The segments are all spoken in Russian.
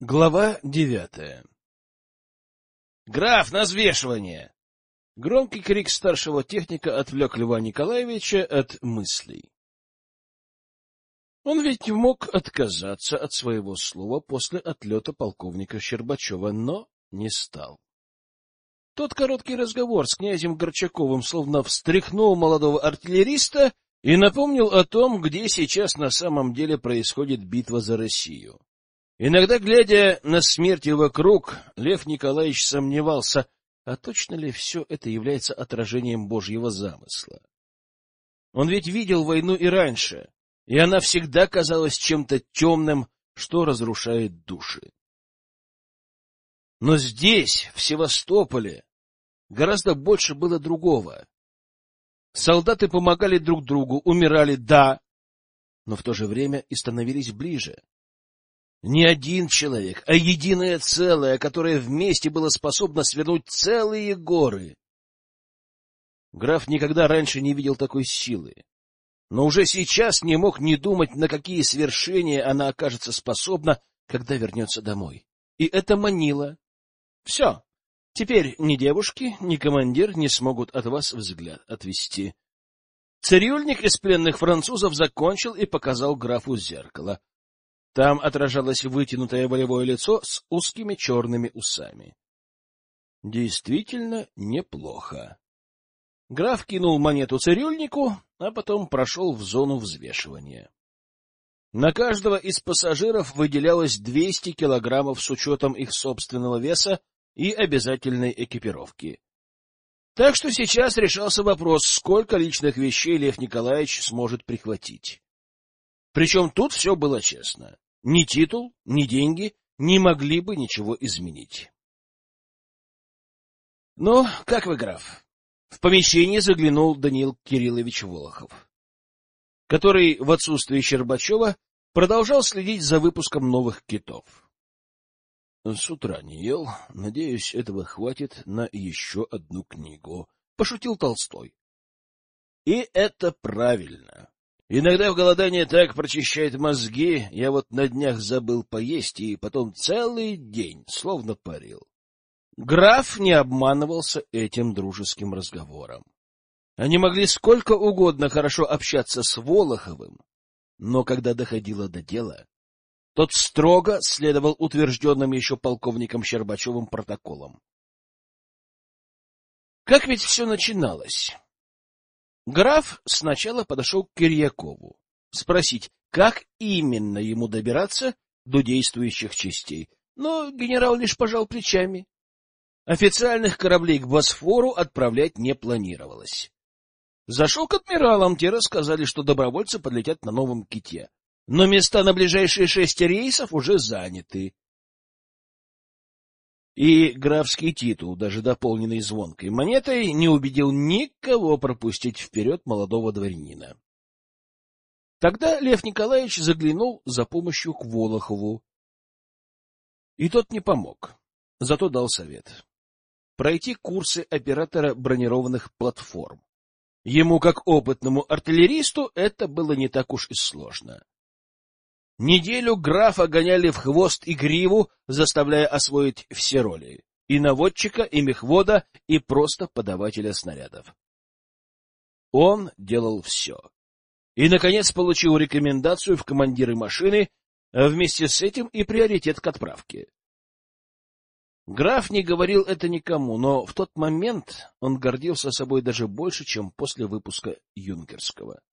Глава 9. «Граф, на взвешивание!» Громкий крик старшего техника отвлек Льва Николаевича от мыслей. Он ведь мог отказаться от своего слова после отлета полковника Щербачева, но не стал. Тот короткий разговор с князем Горчаковым словно встряхнул молодого артиллериста и напомнил о том, где сейчас на самом деле происходит битва за Россию. Иногда, глядя на смерти вокруг, Лев Николаевич сомневался, а точно ли все это является отражением Божьего замысла. Он ведь видел войну и раньше, и она всегда казалась чем-то темным, что разрушает души. Но здесь, в Севастополе, гораздо больше было другого. Солдаты помогали друг другу, умирали, да, но в то же время и становились ближе. Не один человек, а единое целое, которое вместе было способно свернуть целые горы. Граф никогда раньше не видел такой силы, но уже сейчас не мог не думать, на какие свершения она окажется способна, когда вернется домой. И это манило. Все, теперь ни девушки, ни командир не смогут от вас взгляд отвести. Цирюльник из пленных французов закончил и показал графу зеркало. Там отражалось вытянутое волевое лицо с узкими черными усами. Действительно неплохо. Граф кинул монету цирюльнику, а потом прошел в зону взвешивания. На каждого из пассажиров выделялось 200 килограммов с учетом их собственного веса и обязательной экипировки. Так что сейчас решался вопрос, сколько личных вещей Лев Николаевич сможет прихватить. Причем тут все было честно. Ни титул, ни деньги не могли бы ничего изменить. — Ну, как вы, граф? В помещение заглянул Даниил Кириллович Волохов, который в отсутствие Щербачева продолжал следить за выпуском новых китов. — С утра не ел. Надеюсь, этого хватит на еще одну книгу, — пошутил Толстой. И это правильно. Иногда в голодании так прочищает мозги, я вот на днях забыл поесть и потом целый день словно парил. Граф не обманывался этим дружеским разговором. Они могли сколько угодно хорошо общаться с Волоховым, но когда доходило до дела, тот строго следовал утвержденным еще полковником Щербачевым протоколам. Как ведь все начиналось? Граф сначала подошел к Кирьякову, спросить, как именно ему добираться до действующих частей, но генерал лишь пожал плечами. Официальных кораблей к Босфору отправлять не планировалось. Зашел к адмиралам, те рассказали, что добровольцы подлетят на новом ките, но места на ближайшие 6 рейсов уже заняты. И графский титул, даже дополненный звонкой монетой, не убедил никого пропустить вперед молодого дворянина. Тогда Лев Николаевич заглянул за помощью к Волохову. И тот не помог, зато дал совет. Пройти курсы оператора бронированных платформ. Ему, как опытному артиллеристу, это было не так уж и сложно. Неделю графа гоняли в хвост и гриву, заставляя освоить все роли — и наводчика, и мехвода, и просто подавателя снарядов. Он делал все. И, наконец, получил рекомендацию в командиры машины, а вместе с этим и приоритет к отправке. Граф не говорил это никому, но в тот момент он гордился собой даже больше, чем после выпуска юнкерского.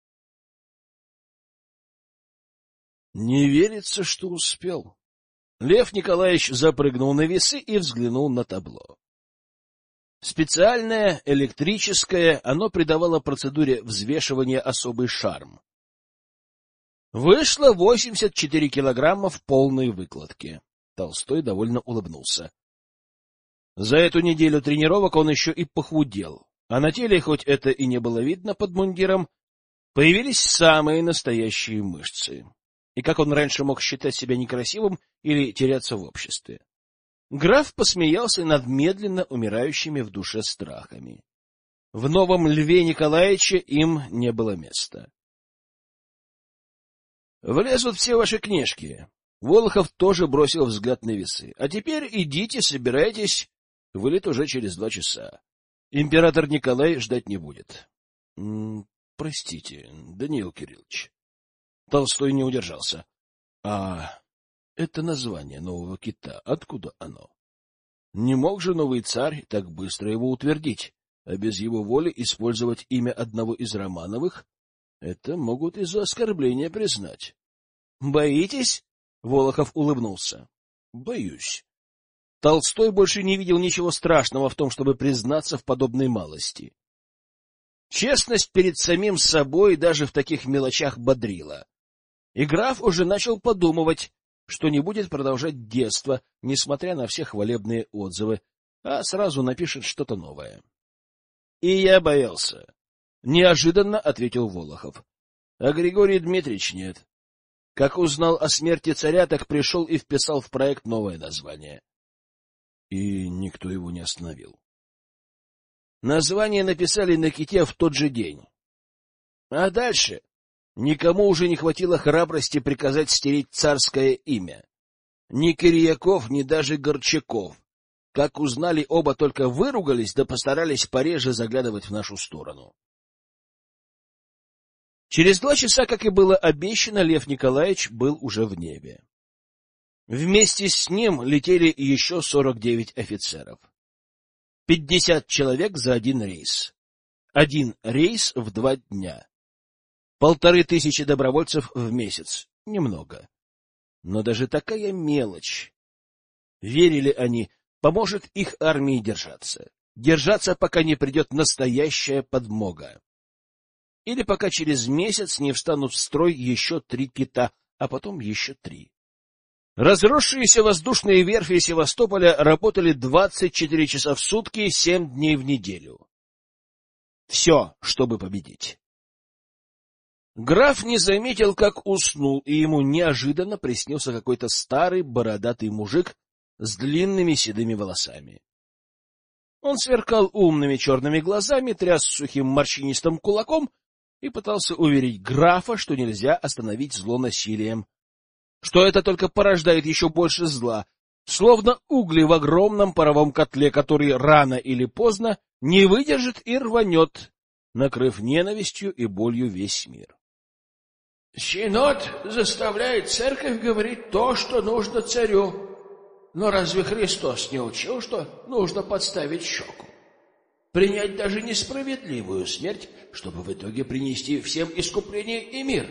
Не верится, что успел. Лев Николаевич запрыгнул на весы и взглянул на табло. Специальное, электрическое, оно придавало процедуре взвешивания особый шарм. Вышло 84 килограмма в полной выкладке. Толстой довольно улыбнулся. За эту неделю тренировок он еще и похудел, а на теле, хоть это и не было видно под мундиром, появились самые настоящие мышцы. И как он раньше мог считать себя некрасивым или теряться в обществе? Граф посмеялся над медленно умирающими в душе страхами. В новом Льве Николаевиче им не было места. — Влезут все ваши книжки. Волохов тоже бросил взгляд на весы. — А теперь идите, собирайтесь. Вылет уже через 2 часа. Император Николай ждать не будет. — Простите, Даниил Кириллович. Толстой не удержался. — А это название нового кита, откуда оно? Не мог же новый царь так быстро его утвердить, а без его воли использовать имя одного из Романовых? Это могут и за оскорбление признать. — Боитесь? — Волохов улыбнулся. — Боюсь. Толстой больше не видел ничего страшного в том, чтобы признаться в подобной малости. Честность перед самим собой даже в таких мелочах бодрила. И граф уже начал подумывать, что не будет продолжать детство, несмотря на все хвалебные отзывы, а сразу напишет что-то новое. — И я боялся. — неожиданно ответил Волохов. — А Григорий Дмитриевич нет. Как узнал о смерти царя, так пришел и вписал в проект новое название. И никто его не остановил. Название написали на ките в тот же день. А дальше никому уже не хватило храбрости приказать стереть царское имя. Ни Кирьяков, ни даже Горчаков. Как узнали, оба только выругались, да постарались пореже заглядывать в нашу сторону. Через 2 часа, как и было обещано, Лев Николаевич был уже в небе. Вместе с ним летели еще 49 офицеров. 50 человек за один рейс. Один рейс в 2 дня. 1500 добровольцев в месяц. Немного. Но даже такая мелочь. Верили они, поможет их армии держаться. Держаться, пока не придет настоящая подмога. Или пока через месяц не встанут в строй еще 3 кита, а потом еще 3. Разросшиеся воздушные верфи Севастополя работали 24 часа в сутки, 7 дней в неделю. Все, чтобы победить. Граф не заметил, как уснул, и ему неожиданно приснился какой-то старый бородатый мужик с длинными седыми волосами. Он сверкал умными черными глазами, тряс сухим морщинистым кулаком и пытался уверить графа, что нельзя остановить зло насилием, что это только порождает еще больше зла, словно угли в огромном паровом котле, который рано или поздно не выдержит и рванет, накрыв ненавистью и болью весь мир. Синод заставляет церковь говорить то, что нужно царю. Но разве Христос не учил, что нужно подставить щеку? Принять даже несправедливую смерть, чтобы в итоге принести всем искупление и мир?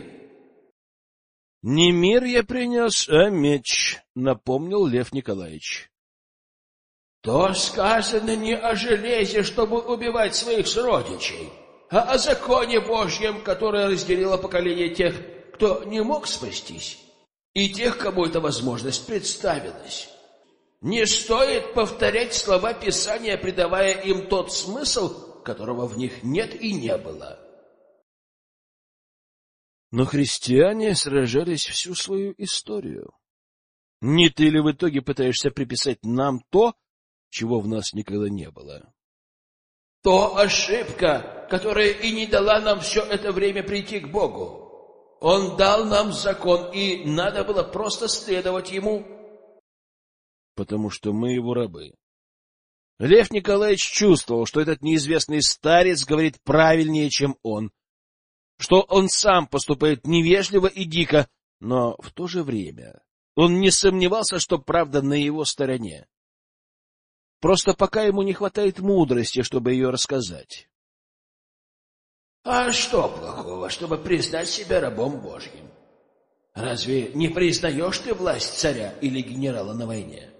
— Не мир я принес, а меч, — напомнил Лев Николаевич. — То сказано не о железе, чтобы убивать своих сородичей, а о законе Божьем, которое разделило поколение тех, кто не мог спастись, и тех, кому эта возможность представилась. Не стоит повторять слова Писания, придавая им тот смысл, которого в них нет и не было. Но христиане сражались всю свою историю. Не ты ли в итоге пытаешься приписать нам то, чего в нас никогда не было? То ошибка, которая и не дала нам все это время прийти к Богу. Он дал нам закон, и надо было просто следовать ему. Потому что мы его рабы. Лев Николаевич чувствовал, что этот неизвестный старец говорит правильнее, чем он, что он сам поступает невежливо и дико, но в то же время он не сомневался, что правда на его стороне. Просто пока ему не хватает мудрости, чтобы ее рассказать. А что плохого, чтобы признать себя рабом Божьим? Разве не признаешь ты власть царя или генерала на войне?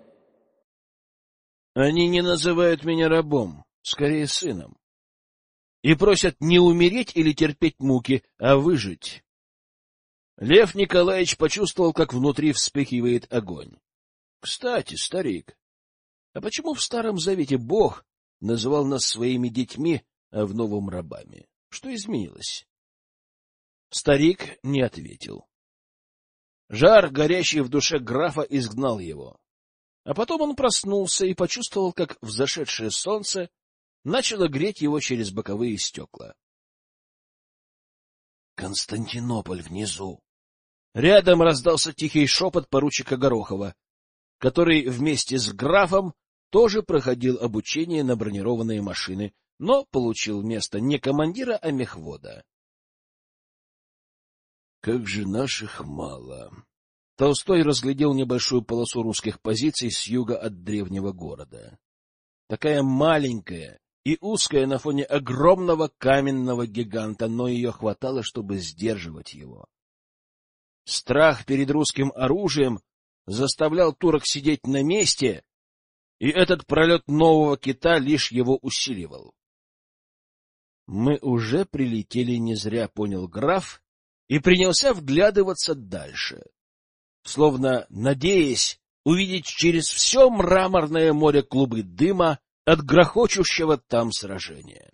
Они не называют меня рабом, скорее сыном. И просят не умереть или терпеть муки, а выжить. Лев Николаевич почувствовал, как внутри вспыхивает огонь. Кстати, старик, а почему в Старом Завете Бог называл нас своими детьми, а в Новом — рабами? Что изменилось? Старик не ответил. Жар, горящий в душе графа, изгнал его. А потом он проснулся и почувствовал, как взошедшее солнце начало греть его через боковые стекла. Константинополь внизу. Рядом раздался тихий шепот поручика Горохова, который вместе с графом тоже проходил обучение на бронированные машины, но получил место не командира, а мехвода. Как же наших мало! Толстой разглядел небольшую полосу русских позиций с юга от древнего города. Такая маленькая и узкая на фоне огромного каменного гиганта, но ее хватало, чтобы сдерживать его. Страх перед русским оружием заставлял турок сидеть на месте, и этот пролет нового кита лишь его усиливал. Мы уже прилетели не зря, понял граф, и принялся вглядываться дальше, словно надеясь увидеть через все мраморное море клубы дыма от грохочущего там сражения.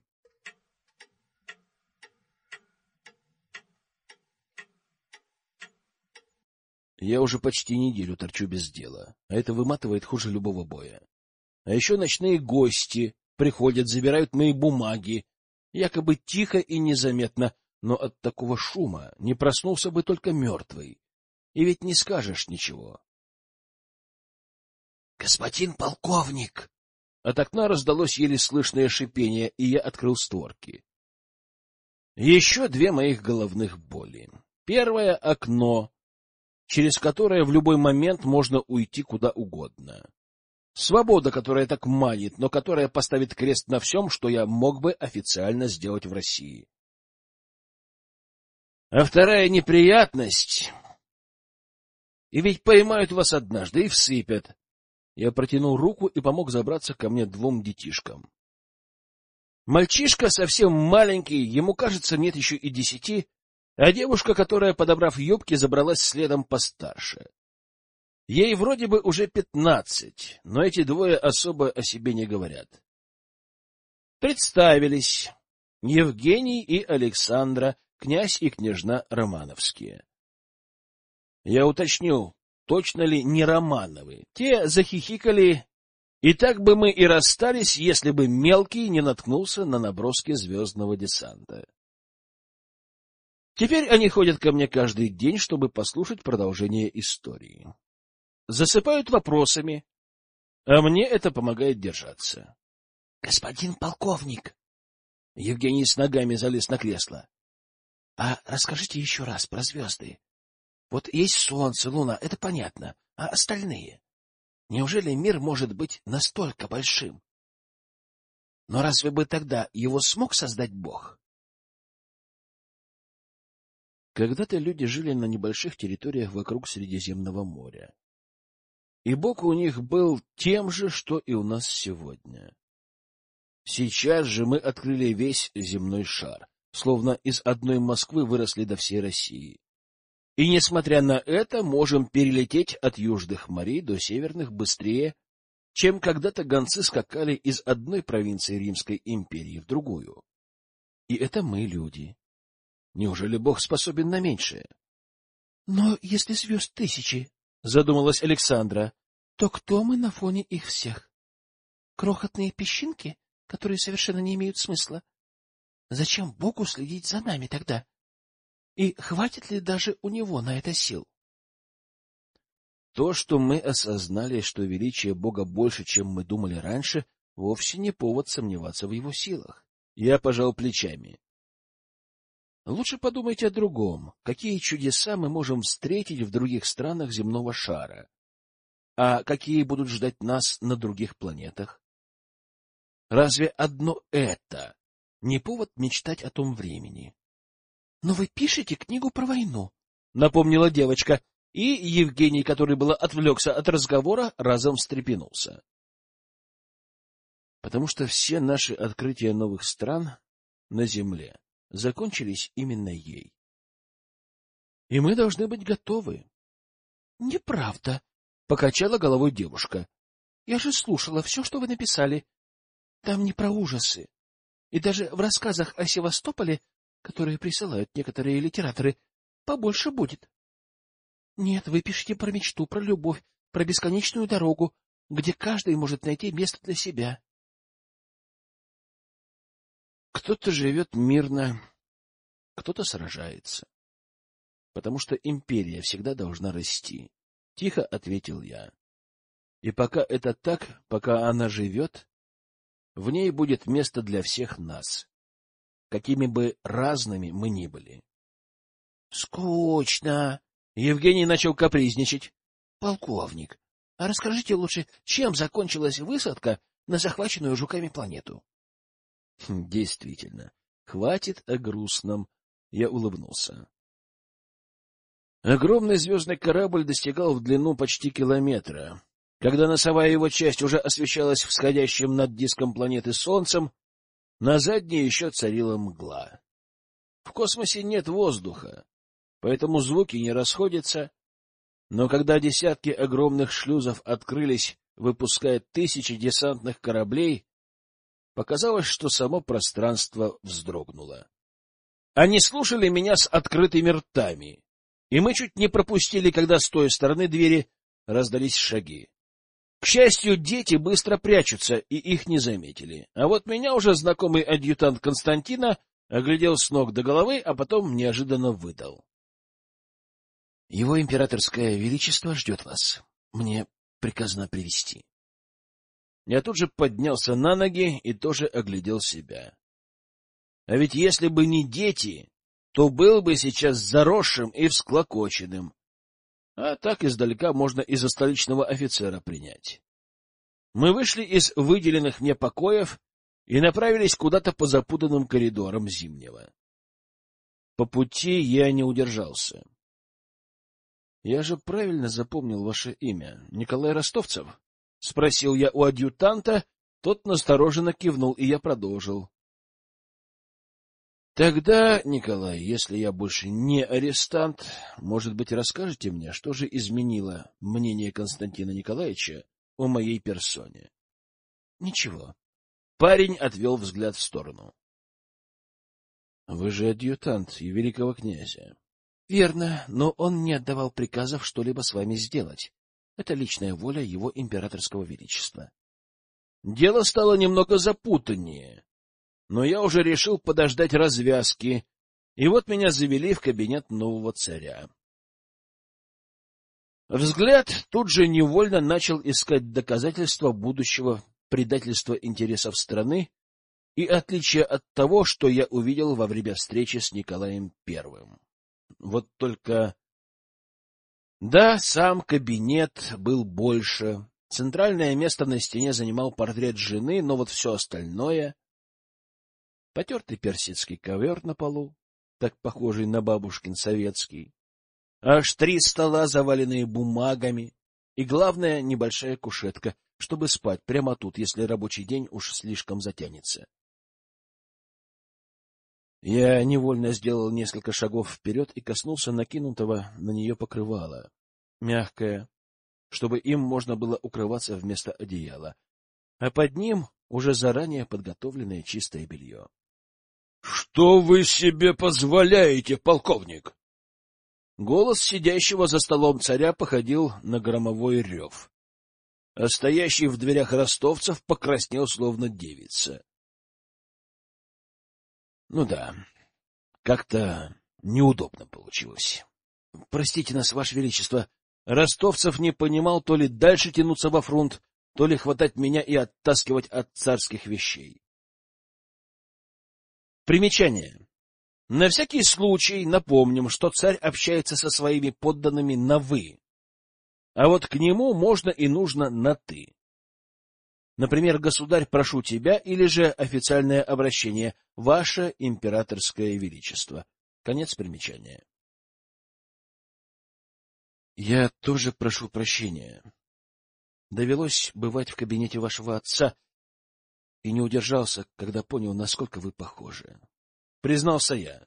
Я уже почти неделю торчу без дела, а это выматывает хуже любого боя. А еще ночные гости приходят, забирают мои бумаги, якобы тихо и незаметно, но от такого шума не проснулся бы только мертвый. И ведь не скажешь ничего. — Господин полковник! От окна раздалось еле слышное шипение, и я открыл створки. Еще две моих головных боли. Первое — окно, через которое в любой момент можно уйти куда угодно. Свобода, которая так манит, но которая поставит крест на всем, что я мог бы официально сделать в России. А вторая неприятность... И ведь поймают вас однажды и всыпят. Я протянул руку и помог забраться ко мне двум детишкам. Мальчишка совсем маленький, ему, кажется, нет еще и 10, а девушка, которая, подобрав юбки, забралась следом постарше. Ей вроде бы уже 15, но эти двое особо о себе не говорят. Представились: Евгений и Александра, князь и княжна Романовские. Я уточнил, точно ли не Романовы. Те захихикали, и так бы мы и расстались, если бы мелкий не наткнулся на наброски звездного десанта. Теперь они ходят ко мне каждый день, чтобы послушать продолжение истории. Засыпают вопросами, а мне это помогает держаться. — Господин полковник! Евгений с ногами залез на кресло. — А расскажите еще раз про звезды. Вот есть солнце, луна, это понятно, а остальные? Неужели мир может быть настолько большим? Но разве бы тогда его смог создать Бог? Когда-то люди жили на небольших территориях вокруг Средиземного моря. И Бог у них был тем же, что и у нас сегодня. Сейчас же мы открыли весь земной шар, словно из одной Москвы выросли до всей России. И, несмотря на это, можем перелететь от южных морей до северных быстрее, чем когда-то гонцы скакали из одной провинции Римской империи в другую. И это мы, люди. Неужели Бог способен на меньшее? — Но если звезд тысячи, — задумалась Александра, — то кто мы на фоне их всех? Крохотные песчинки, которые совершенно не имеют смысла? Зачем Богу следить за нами тогда? И хватит ли даже у него на это сил? То, что мы осознали, что величие Бога больше, чем мы думали раньше, вовсе не повод сомневаться в его силах. Я пожал плечами. Лучше подумайте о другом. Какие чудеса мы можем встретить в других странах земного шара? А какие будут ждать нас на других планетах? Разве одно это не повод мечтать о том времени? — Но вы пишете книгу про войну, — напомнила девочка, и Евгений, который было отвлекся от разговора, разом встрепенулся. Потому что все наши открытия новых стран на Земле закончились именно ей. И мы должны быть готовы. — Неправда, — покачала головой девушка. — Я же слушала все, что вы написали. Там не про ужасы. И даже в рассказах о Севастополе, которые присылают некоторые литераторы, побольше будет. Нет, вы пишете про мечту, про любовь, про бесконечную дорогу, где каждый может найти место для себя. Кто-то живет мирно, кто-то сражается. потому что империя всегда должна расти, — тихо ответил я. И пока это так, пока она живет, в ней будет место для всех нас, какими бы разными мы ни были. — Скучно! — Евгений начал капризничать. — Полковник, а расскажите лучше, чем закончилась высадка на захваченную жуками планету? — Действительно, хватит о грустном. Я улыбнулся. Огромный звездный корабль достигал в длину почти километра. Когда носовая его часть уже освещалась всходящим над диском планеты солнцем, на задней еще царила мгла. В космосе нет воздуха, поэтому звуки не расходятся, но когда десятки огромных шлюзов открылись, выпуская тысячи десантных кораблей, показалось, что само пространство вздрогнуло. Они слушали меня с открытыми ртами, и мы чуть не пропустили, когда с той стороны двери раздались шаги. К счастью, дети быстро прячутся, и их не заметили. А вот меня уже знакомый адъютант Константина оглядел с ног до головы, а потом неожиданно выдал: — Его императорское величество ждет вас. Мне приказано привести. Я тут же поднялся на ноги и тоже оглядел себя. А ведь если бы не дети, то был бы сейчас заросшим и всклокоченным. А так издалека можно и за столичного офицера принять. Мы вышли из выделенных мне покоев и направились куда-то по запутанным коридорам Зимнего. По пути я не удержался. — Я же правильно запомнил ваше имя, Николай Ростовцев? — спросил я у адъютанта, тот настороженно кивнул, и я продолжил. — Тогда, Николай, если я больше не арестант, может быть, расскажете мне, что же изменило мнение Константина Николаевича о моей персоне? — Ничего. Парень отвел взгляд в сторону. — Вы же адъютант и великого князя. — Верно, но он не отдавал приказов что-либо с вами сделать. Это личная воля его императорского величества. Дело стало немного запутаннее, но я уже решил подождать развязки, и вот меня завели в кабинет нового царя. Взгляд тут же невольно начал искать доказательства будущего предательства интересов страны и отличия от того, что я увидел во время встречи с Николаем Первым. Вот только... Да, сам кабинет был больше. Центральное место на стене занимал портрет жены, но вот все остальное... Потертый персидский ковер на полу, так похожий на бабушкин советский, аж 3 стола, заваленные бумагами, и, главное, небольшая кушетка, чтобы спать прямо тут, если рабочий день уж слишком затянется. Я невольно сделал несколько шагов вперед и коснулся накинутого на нее покрывала, мягкое, чтобы им можно было укрываться вместо одеяла, а под ним уже заранее подготовленное чистое белье. — Что вы себе позволяете, полковник? Голос сидящего за столом царя походил на громовой рев, а стоящий в дверях Ростовцев покраснел, словно девица. Ну да, как-то неудобно получилось. — Простите нас, Ваше Величество. Ростовцев не понимал, то ли дальше тянуться во фронт, то ли хватать меня и оттаскивать от царских вещей. Примечание. На всякий случай напомним, что царь общается со своими подданными на «вы», а вот к нему можно и нужно на «ты». Например, «Государь, прошу тебя», или же официальное обращение «Ваше императорское величество». Конец примечания. Я тоже прошу прощения. Довелось бывать в кабинете вашего отца, и не удержался, когда понял, насколько вы похожи. Признался я.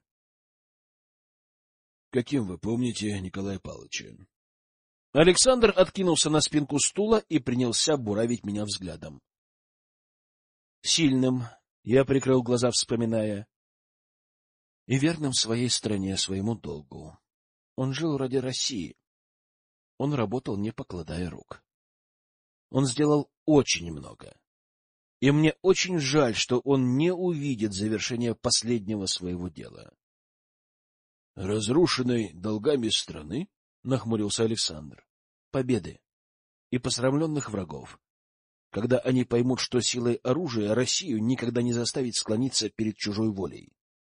— Каким вы помните Николая Павловича? Александр откинулся на спинку стула и принялся буравить меня взглядом. Сильным, я прикрыл глаза, вспоминая, и верным своей стране, своему долгу. Он жил ради России. Он работал, не покладая рук. Он сделал очень много. И мне очень жаль, что он не увидит завершения последнего своего дела. Разрушенной долгами страны? — нахмурился Александр. — Победы и посрамленных врагов. Когда они поймут, что силой оружия Россию никогда не заставить склониться перед чужой волей.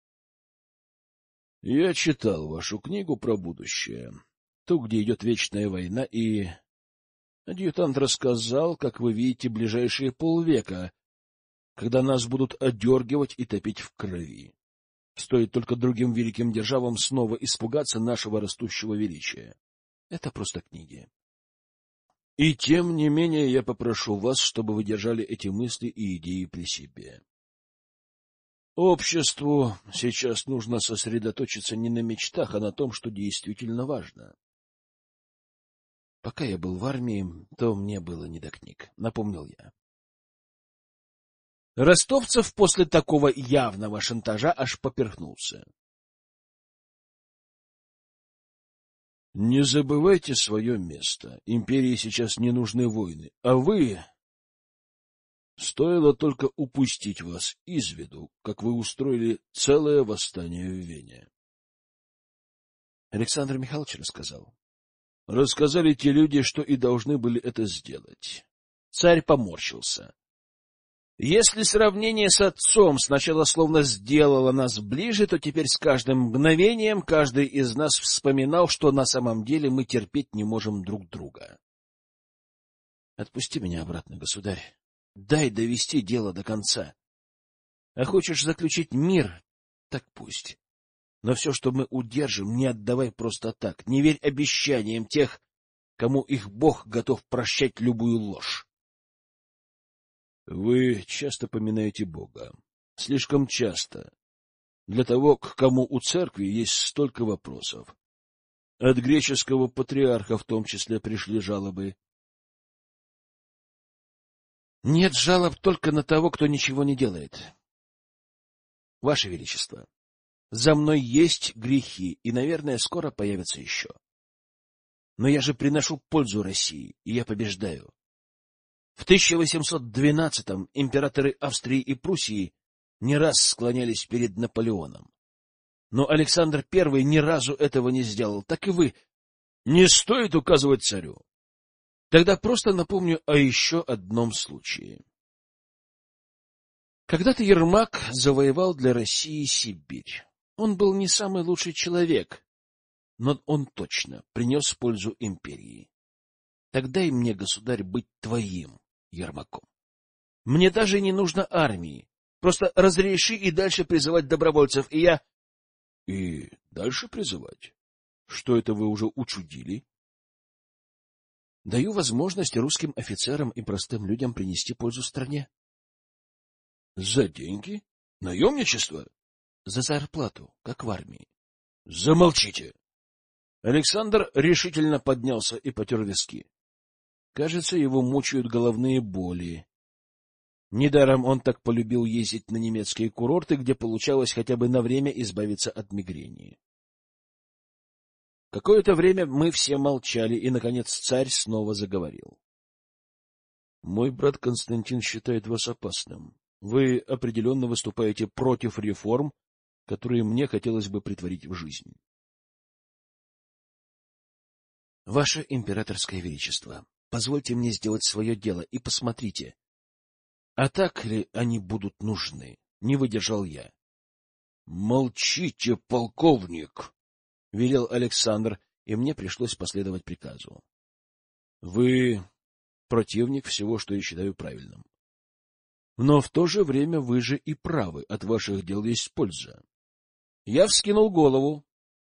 — Я читал вашу книгу про будущее, ту, где идет вечная война, и адъютант рассказал, как вы видите ближайшие полвека, когда нас будут одергивать и топить в крови. Стоит только другим великим державам снова испугаться нашего растущего величия. Это просто книги. И тем не менее я попрошу вас, чтобы вы держали эти мысли и идеи при себе. Обществу сейчас нужно сосредоточиться не на мечтах, а на том, что действительно важно. Пока я был в армии, то мне было не до книг, напомнил я. Ростовцев после такого явного шантажа аж поперхнулся. Не забывайте свое место. Империи сейчас не нужны войны, а вы... Стоило только упустить вас из виду, как вы устроили целое восстание в Вене. Александр Михайлович рассказал. Рассказали те люди, что и должны были это сделать. Царь поморщился. Если сравнение с отцом сначала словно сделало нас ближе, то теперь с каждым мгновением каждый из нас вспоминал, что на самом деле мы терпеть не можем друг друга. Отпусти меня обратно, государь. Дай довести дело до конца. А хочешь заключить мир, так пусть. Но все, что мы удержим, не отдавай просто так. Не верь обещаниям тех, кому их Бог готов прощать любую ложь. Вы часто поминаете Бога. Слишком часто. Для того, к кому у церкви есть столько вопросов. От греческого патриарха в том числе пришли жалобы. Нет жалоб только на того, кто ничего не делает. Ваше Величество, за мной есть грехи, и, наверное, скоро появятся еще. Но я же приношу пользу России, и я побеждаю. В 1812-м императоры Австрии и Пруссии не раз склонялись перед Наполеоном. Но Александр I ни разу этого не сделал, так и вы. Не стоит указывать царю. Тогда просто напомню о еще одном случае. Когда-то Ермак завоевал для России Сибирь. Он был не самый лучший человек, но он точно принес пользу империи. Тогда и мне, государь, быть твоим Ермаком. Мне даже не нужно армии. Просто разреши и дальше призывать добровольцев, и я... И дальше призывать? Что это вы уже учудили? Даю возможность русским офицерам и простым людям принести пользу стране. За деньги? Наемничество? За зарплату, как в армии. Замолчите! Александр решительно поднялся и потер виски. Кажется, его мучают головные боли. Недаром он так полюбил ездить на немецкие курорты, где получалось хотя бы на время избавиться от мигрени. Какое-то время мы все молчали, и, наконец, царь снова заговорил. — Мой брат Константин считает вас опасным. Вы определенно выступаете против реформ, которые мне хотелось бы претворить в жизнь. — Ваше императорское величество, позвольте мне сделать свое дело и посмотрите, а так ли они будут нужны? Не выдержал я. — Молчите, полковник! — велел Александр, и мне пришлось последовать приказу. — Вы противник всего, что я считаю правильным. Но в то же время вы же и правы, от ваших дел есть польза. Я вскинул голову.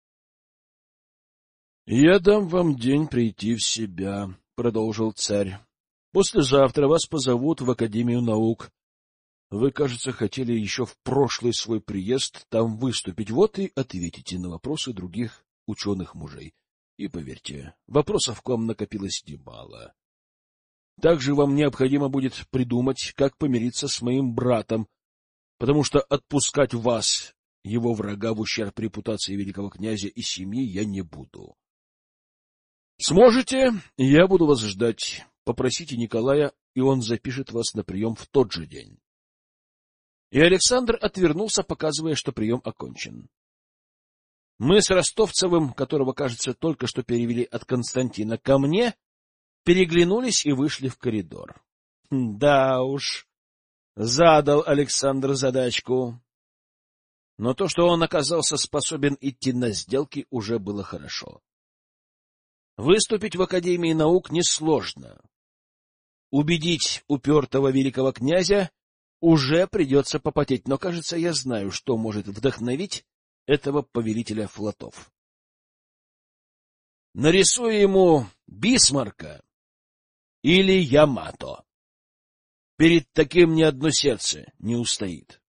— Я дам вам день прийти в себя, — продолжил царь. — Послезавтра вас позовут в Академию наук. Вы, кажется, хотели еще в прошлый свой приезд там выступить. Вот и ответите на вопросы других ученых-мужей. И поверьте, вопросов к вам накопилось немало. Также вам необходимо будет придумать, как помириться с моим братом, потому что отпускать вас, его врага, в ущерб репутации великого князя и семьи я не буду. Сможете, я буду вас ждать. Попросите Николая, и он запишет вас на прием в тот же день. И Александр отвернулся, показывая, что прием окончен. Мы с Ростовцевым, которого, кажется, только что перевели от Константина ко мне, переглянулись и вышли в коридор. Да уж, задал Александр задачку. Но то, что он оказался способен идти на сделки, уже было хорошо. Выступить в Академии наук несложно. Убедить упертого великого князя уже придется попотеть, но, кажется, я знаю, что может вдохновить этого повелителя флотов. Нарисую ему Бисмарка или Ямато. Перед таким ни одно сердце не устоит.